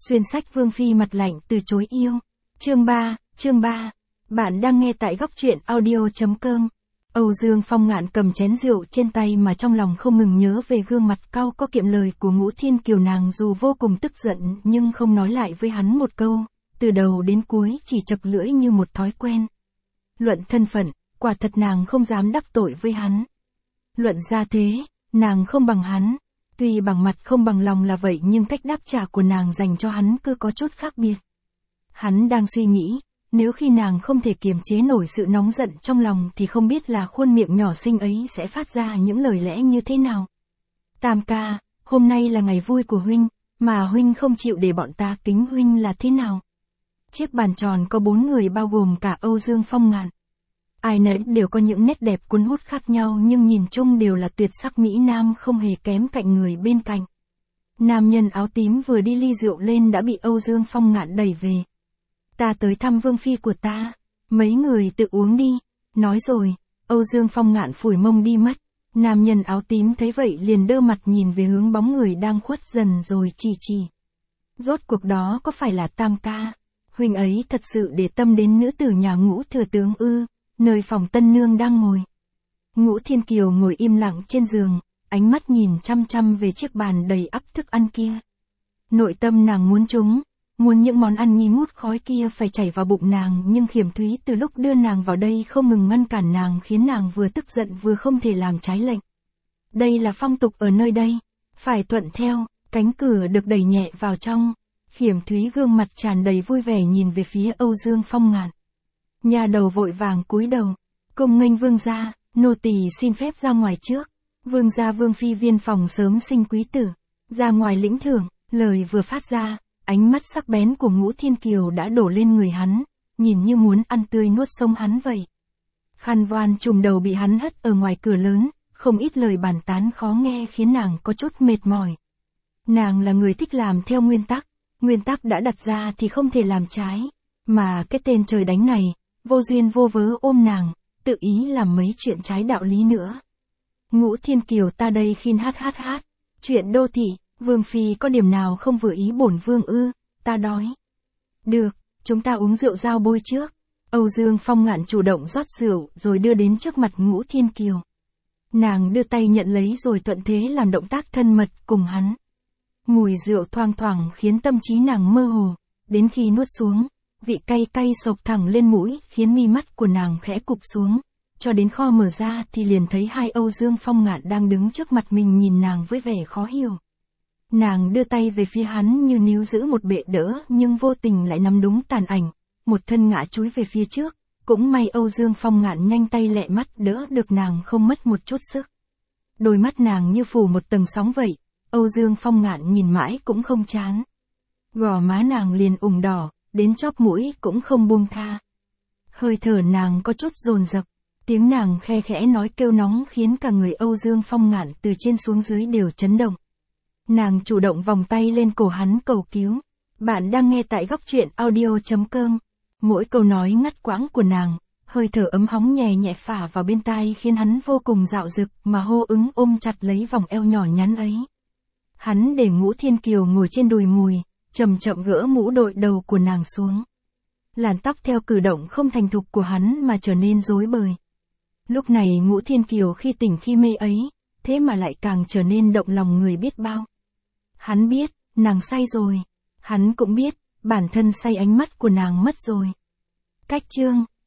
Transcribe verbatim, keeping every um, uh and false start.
Xuyên sách Vương Phi mặt lạnh từ chối yêu. Chương ba, chương ba. Bạn đang nghe tại góc truyện audio.com. Âu Dương Phong Ngạn cầm chén rượu trên tay mà trong lòng không ngừng nhớ về gương mặt cau có kiệm lời của Ngũ Thiên Kiều. Nàng dù vô cùng tức giận nhưng không nói lại với hắn một câu, từ đầu đến cuối chỉ chậc lưỡi như một thói quen. Luận thân phận, quả thật nàng không dám đắc tội với hắn. Luận gia thế, nàng không bằng hắn. Tuy bằng mặt không bằng lòng là vậy nhưng cách đáp trả của nàng dành cho hắn cứ có chút khác biệt. Hắn đang suy nghĩ, nếu khi nàng không thể kiềm chế nổi sự nóng giận trong lòng thì không biết là khuôn miệng nhỏ xinh ấy sẽ phát ra những lời lẽ như thế nào. Tam ca, hôm nay là ngày vui của huynh, mà huynh không chịu để bọn ta kính huynh là thế nào? Chiếc bàn tròn có bốn người bao gồm cả Âu Dương Phong Ngạn. Ai nấy đều có những nét đẹp cuốn hút khác nhau nhưng nhìn chung đều là tuyệt sắc mỹ nam không hề kém cạnh người bên cạnh. Nam nhân áo tím vừa đi ly rượu lên đã bị Âu Dương Phong Ngạn đẩy về. Ta tới thăm Vương Phi của ta, mấy người tự uống đi. Nói rồi, Âu Dương Phong Ngạn phủi mông đi mất. Nam nhân áo tím thấy vậy liền đơ mặt nhìn về hướng bóng người đang khuất dần rồi chỉ chỉ. Rốt cuộc đó có phải là Tam ca? Huynh ấy thật sự để tâm đến nữ tử nhà Ngũ thừa tướng ư? Nơi phòng tân nương đang ngồi. Ngũ Thiên Kiều ngồi im lặng trên giường, ánh mắt nhìn chăm chăm về chiếc bàn đầy ắp thức ăn kia. Nội tâm nàng muốn chúng, muốn những món ăn nghi ngút khói kia phải chảy vào bụng nàng, nhưng Khiểm Thúy từ lúc đưa nàng vào đây không ngừng ngăn cản nàng khiến nàng vừa tức giận vừa không thể làm trái lệnh. Đây là phong tục ở nơi đây, phải thuận theo. Cánh cửa được đẩy nhẹ vào trong. Khiểm Thúy gương mặt tràn đầy vui vẻ nhìn về phía Âu Dương Phong Ngạn. Nhà đầu vội vàng cúi đầu, cung nghênh vương gia, nô tỳ xin phép ra ngoài trước. Vương gia Vương Phi viên phòng sớm sinh quý tử, ra ngoài lĩnh thưởng. Lời vừa phát ra, ánh mắt sắc bén của Ngũ Thiên Kiều đã đổ lên người hắn, nhìn như muốn ăn tươi nuốt sống hắn vậy. Khăn voan trùm đầu bị hắn hất ở ngoài cửa lớn, không ít lời bàn tán khó nghe khiến nàng có chút mệt mỏi. Nàng là người thích làm theo nguyên tắc, nguyên tắc đã đặt ra thì không thể làm trái, mà cái tên trời đánh này, vô duyên vô vớ ôm nàng, tự ý làm mấy chuyện trái đạo lý nữa. Ngũ Thiên Kiều ta đây khin hát hát hát, chuyện đô thị, Vương Phi có điểm nào không vừa ý bổn vương ư, ta đói. Được, chúng ta uống rượu giao bôi trước. Âu Dương Phong Ngạn chủ động rót rượu rồi đưa đến trước mặt Ngũ Thiên Kiều. Nàng đưa tay nhận lấy rồi thuận thế làm động tác thân mật cùng hắn. Mùi rượu thoang thoảng khiến tâm trí nàng mơ hồ, đến khi nuốt xuống, vị cay cay sộc thẳng lên mũi khiến mi mắt của nàng khẽ cụp xuống, cho đến kho mở ra thì liền thấy hai Âu Dương Phong Ngạn đang đứng trước mặt mình nhìn nàng với vẻ khó hiểu. Nàng đưa tay về phía hắn như níu giữ một bệ đỡ nhưng vô tình lại nắm đúng tàn ảnh, một thân ngã chúi về phía trước, cũng may Âu Dương Phong Ngạn nhanh tay lẹ mắt đỡ được nàng không mất một chút sức. Đôi mắt nàng như phủ một tầng sóng vậy, Âu Dương Phong Ngạn nhìn mãi cũng không chán. Gò má nàng liền ửng đỏ, đến chóp mũi cũng không buông tha. Hơi thở nàng có chút dồn dập, tiếng nàng khe khẽ nói kêu nóng khiến cả người Âu Dương Phong Ngạn từ trên xuống dưới đều chấn động. Nàng chủ động vòng tay lên cổ hắn cầu cứu. Bạn đang nghe tại góc truyện audio.com. Mỗi câu nói ngắt quãng của nàng, hơi thở ấm hóng nhẹ nhẹ phả vào bên tai khiến hắn vô cùng dạo dực mà hô ứng ôm chặt lấy vòng eo nhỏ nhắn ấy. Hắn để Ngũ Thiên Kiều ngồi trên đùi mùi, chậm chậm gỡ mũ đội đầu của nàng xuống. Làn tóc theo cử động không thành thục của hắn mà trở nên rối bời. Lúc này Ngũ Thiên Kiều khi tỉnh khi mê ấy, thế mà lại càng trở nên động lòng người biết bao. Hắn biết, nàng say rồi. Hắn cũng biết, bản thân say ánh mắt của nàng mất rồi. Cách chương